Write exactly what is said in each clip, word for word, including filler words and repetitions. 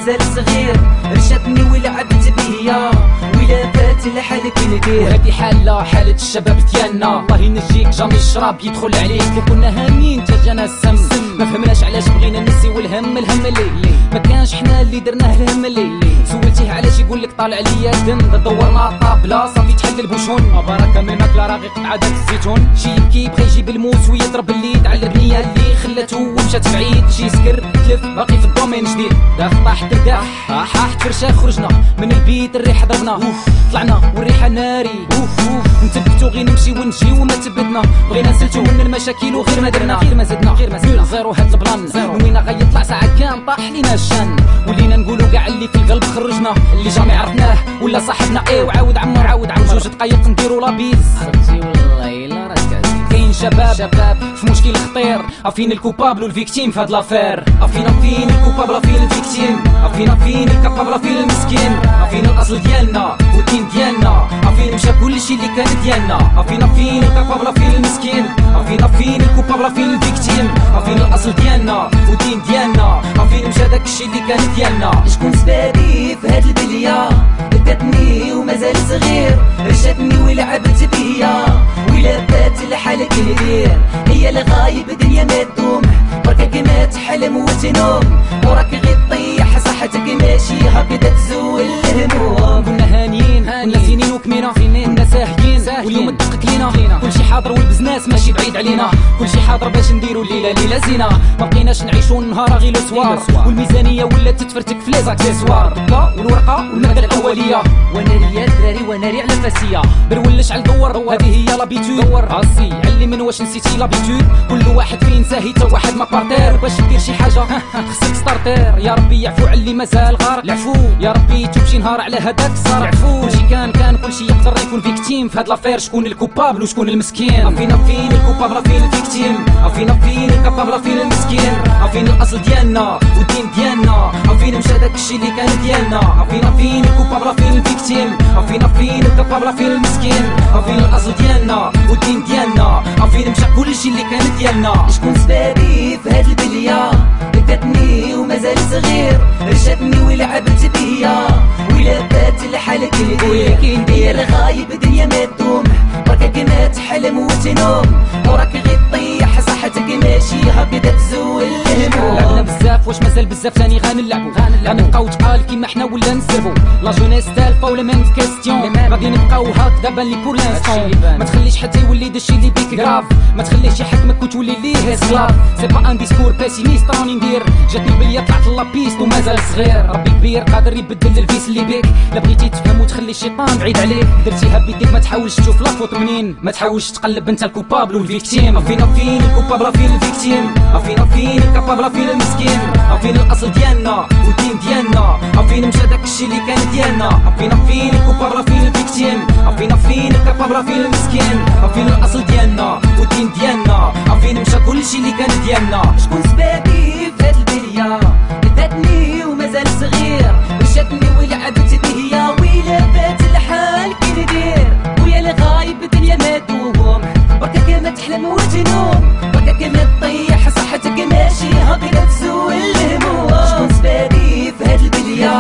ومازال صغير، رشاتني ولعبت بيا ولا بات لحالك ندير. وهادي حالة حالة الشباب ديالنا، الله ينجيك جامي الشراب يدخل عليك. لو كنا هانيين تا جانا السم، ما فهمناش علاش بغينا نسيو الهم. الهم اللي ما كانش حنا اللي درناه، الهم اللي سولتيه علاش يقول لك طالع عليا الدم. دورنا الطابلة صافي تحل البوشون، بركة من الماكلة راه غير قطعة داك الزيتون. شي يبكي بغا يجيب الموس ويضرب الليد على البنية اللي خلاتو ومشات بعيد. شي سكر تلف باقي في الدومين جديد، داخ طاح درداح حاح حاح تفرشا. خرجنا من البيت الريحة ضربنا، طلعنا والريحة ناري. اوف اوف نتبتو غير نمشي ونجي وما تبتنا، بغينا نسلتو من المشاكل وغير ما درنا، غير ما زدنا غير ما زدنا. زيرو هاد البلان وين غيطلع ساعة كان طاح لينا الشان. ولينا نقولو كاع اللي في القلب خرجنا، اللي جامي عرفناه ولا صاحبنا. ايه وعاود عمر عاود عمر جوج دقايق نديرو لابيز. خرجتي والله الا راك كاين شباب شباب في مشكل خطير، عارفين الكوبابل والفيكتيم في هاد لافير. عارفين فين الكوبابل عارفين الفيكتيم، عارفين فين الكابابل عارفين المسكين. عارفين الاصل ديالنا والدين ديالنا، عارفين مشى كلشي اللي كان ديالنا. عارفين فين الكابابل عارفين المسكين، عارفين فين الكوبابل عارفين الفيكتيم. عارفين الاصل ديالنا والدين ديالنا، عارفين مشى داكشي اللي كان ديالنا. شكون سبابي في هاد البلية، بداتني ومازال صغير، رشاتني ولعبت بيا ولا بات لحالك ندير. هي اللي غايب دنيا ما تدوم، بركك ما تحلم وتنوم، وراك غير طيح صحتك ماشي هكذا تزول الهموم. كنا هانيين كنا زينين وكمينا، كنا ساهيين واليوم دقك لينا. كلشي حاضر والبزناس ماشي بعيد علينا، كلشي حاضر باش نديرو الليله ليله زينه. ما بقيناش نعيشو النهار غير لو سوار، والميزانيه ولات تتفرتك في لي زاكسيسوار. الدقه والورقه والماده الاوليه، وناري يا دراري وناري على فاسيه. برولش على الدور هذه هي لابيتود، دور راسي علي من واش نسيتي لابيتود. كل واحد فين ساهي تا واحد ما بارتير، باش دير شي حاجه خصك ستارتير. يا ربي يعفو على اللي مازال غارق العفو، يا ربي توب شي نهار على هذاك الصرع. عفو كلشي كان كان كلشي يقدر يكون فيكتيم في هاد لافير. شكون الكوبابل وشكون المسكين؟ عارفين فين الكوبابل عارفين الفيكتيم، عارفين فين الكابابل عارفين المسكين. عارفين الاصل ديالنا والدين ديالنا، عارفين مشى داكشي اللي كان ديالنا. عارفين فين الكوبابل عارفين الفيكتيم، عارفين فين الكابابل عارفين المسكين. عارفين الاصل ديالنا والدين ديالنا، عارفين مشى كلشي اللي كان ديالنا. شكون سبابي في هاد البلية، بداتني ومازال صغير، رشاتني ولعبت بيا ولا بات لحالك ندير. هي اللي غايب دنيا ما تدوم، بركك ما تحلم وتنوم، وراك غير طيح صحتك ماشي هكذا تزول الهموم. لعبنا بزاف واش مازال بزاف تاني غنلعبو، غنبقاو تقال كيما حنا ولا نسربو. لا جونيس تالفا ولا ميم كيستيون، غادي نبقاو هكذا بان لي بور لانستون. ما تخليش حتى يولي داكشي اللي بيك كراف، ما تخليش يحكمك وتولي ليه اسكلاف. سي با ان ديسكور بيسيميست راني ندير، جاتني البليه طلعت لابيست ومازال صغير. ربي كبير قادر يبدل الفيس اللي بيك، لا بغيتي تفهم وتخلي الشيطان بعيد عليك. درتيها بيديك ما تحاولش تشوف لا فوت منين، ما تحاولش تقلب انت الكوبابل والفيكتيم. عارفين فين الكوبابل عارفين الفيكتيم، عارفين فين الكابابل عارفين المسكين. عارفين الاصل ديالنا والدين ديالنا، عارفين مشى داكشي اللي كان ديالنا. عارفين فين الكوبابل عارفين الفيكتيم، عارفين فين الكابابل عارفين المسكين. عارفين الاصل ديالنا والدين ديالنا، عارفين مشى كلشي اللي كان ديالنا. شكون سبابي في هاد البلية، بداتني ومازال صغير، رشاتني ولعبت بيا ويلا بات لحالك ندير. ويا اللي غايب الدنيا ما تدوم، بركك ما تحلم وتنوم، بركك ما تطيح صحتك ماشي هكذا تزول الهموم. شكون سبابي في هاد البلية،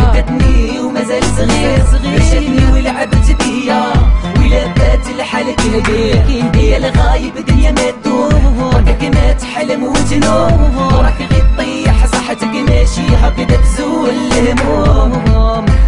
بداتني ومازال صغير، رشاتني ولعبت بيا ويلا بات لحالك ندير. هي اللي غايب الدنيا ما تدوم، بركك ما تحلم وتنوم، وراك غير طيح صحتك ماشي هكذا تزول الهموم.